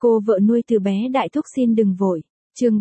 Cô vợ nuôi từ bé Đại Thúc xin đừng vội. Chương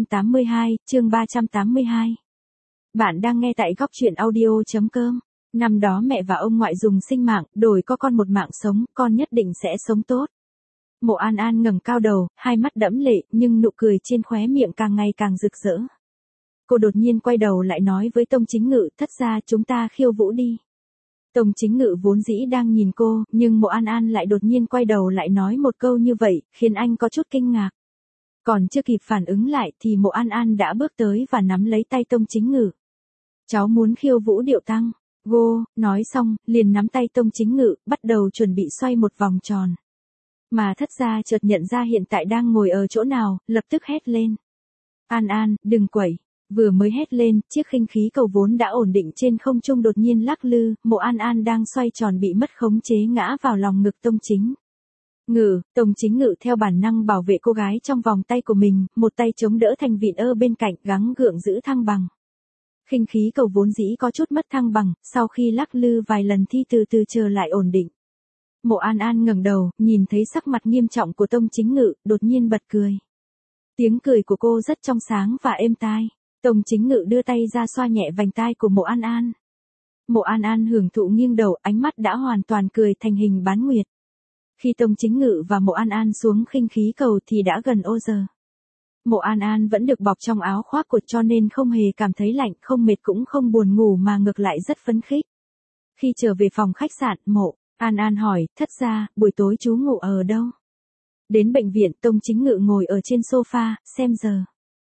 382. Bạn đang nghe tại góc truyện audio.com. Năm đó mẹ và ông ngoại dùng sinh mạng, đổi có con một mạng sống, con nhất định sẽ sống tốt. Mộ An An ngẩng cao đầu, hai mắt đẫm lệ, nhưng nụ cười trên khóe miệng càng ngày càng rực rỡ. Cô đột nhiên quay đầu lại nói với Tông Chính Ngự, thất gia chúng ta khiêu vũ đi. Tông Chính Ngự vốn dĩ đang nhìn cô, nhưng Mộ An An lại đột nhiên quay đầu lại nói một câu như vậy, khiến anh có chút kinh ngạc. Còn chưa kịp phản ứng lại thì Mộ An An đã bước tới và nắm lấy tay Tông Chính Ngự. Cháu muốn khiêu vũ điệu tăng. Go, nói xong, liền nắm tay Tông Chính Ngự, bắt đầu chuẩn bị xoay một vòng tròn. Mà thất gia chợt nhận ra hiện tại đang ngồi ở chỗ nào, lập tức hét lên. An An, đừng quẩy. Vừa mới hét lên, chiếc khinh khí cầu vốn đã ổn định trên không trung đột nhiên lắc lư, Mộ An An đang xoay tròn bị mất khống chế ngã vào lòng ngực Tông Chính Ngự. Tông Chính Ngự theo bản năng bảo vệ cô gái trong vòng tay của mình, một tay chống đỡ thành vịn bên cạnh gắng gượng giữ thăng bằng. Khinh khí cầu vốn dĩ có chút mất thăng bằng, sau khi lắc lư vài lần thì từ từ trở lại ổn định. Mộ An An ngẩng đầu, nhìn thấy sắc mặt nghiêm trọng của Tông Chính Ngự, đột nhiên bật cười. Tiếng cười của cô rất trong sáng và êm tai. Tông Chính Ngự đưa tay ra xoa nhẹ vành tai của Mộ An An. Mộ An An hưởng thụ nghiêng đầu, ánh mắt đã hoàn toàn cười thành hình bán nguyệt. Khi Tông Chính Ngự và Mộ An An xuống khinh khí cầu thì đã gần ô giờ. Mộ An An vẫn được bọc trong áo khoác của cho nên không hề cảm thấy lạnh, không mệt cũng không buồn ngủ mà ngược lại rất phấn khích. Khi trở về phòng khách sạn, Mộ An An hỏi, thất gia, buổi tối chú ngủ ở đâu? Đến bệnh viện. Tông Chính Ngự ngồi ở trên sofa, xem giờ.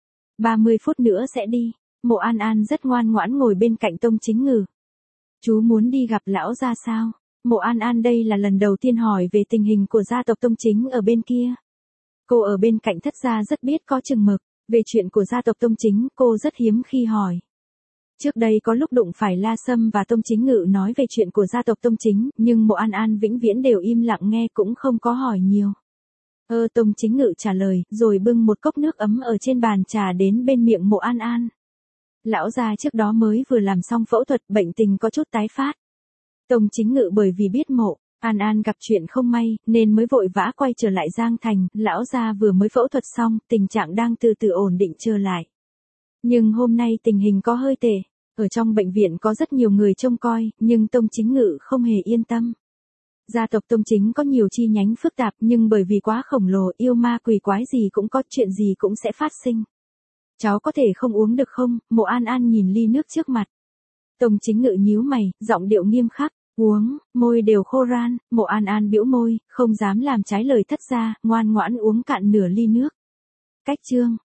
30 phút nữa sẽ đi. Mộ An An rất ngoan ngoãn ngồi bên cạnh Tông Chính Ngự. Chú muốn đi gặp lão gia sao? Mộ An An đây là lần đầu tiên hỏi về tình hình của gia tộc Tông Chính ở bên kia. Cô ở bên cạnh thất gia rất biết có chừng mực, về chuyện của gia tộc Tông Chính cô rất hiếm khi hỏi. Trước đây có lúc đụng phải La Sâm và Tông Chính Ngự nói về chuyện của gia tộc Tông Chính, nhưng Mộ An An vĩnh viễn đều im lặng nghe cũng không có hỏi nhiều. Tông Chính Ngự trả lời, rồi bưng một cốc nước ấm ở trên bàn trà đến bên miệng Mộ An An. Lão gia trước đó mới vừa làm xong phẫu thuật, bệnh tình có chút tái phát. Tông Chính Ngự bởi vì biết Mộ An An gặp chuyện không may, nên mới vội vã quay trở lại Giang Thành, lão gia vừa mới phẫu thuật xong, tình trạng đang từ từ ổn định trở lại. Nhưng hôm nay tình hình có hơi tệ, ở trong bệnh viện có rất nhiều người trông coi, nhưng Tông Chính Ngự không hề yên tâm. Gia tộc Tông Chính có nhiều chi nhánh phức tạp nhưng bởi vì quá khổng lồ, yêu ma quỷ quái gì cũng có, chuyện gì cũng sẽ phát sinh. Cháu có thể không uống được không? Mộ An An nhìn ly nước trước mặt. Tông Chính Ngự nhíu mày, giọng điệu nghiêm khắc. Uống, môi đều khô ran. Mộ An An bĩu môi, không dám làm trái lời thất gia, ngoan ngoãn uống cạn nửa ly nước. Cách chương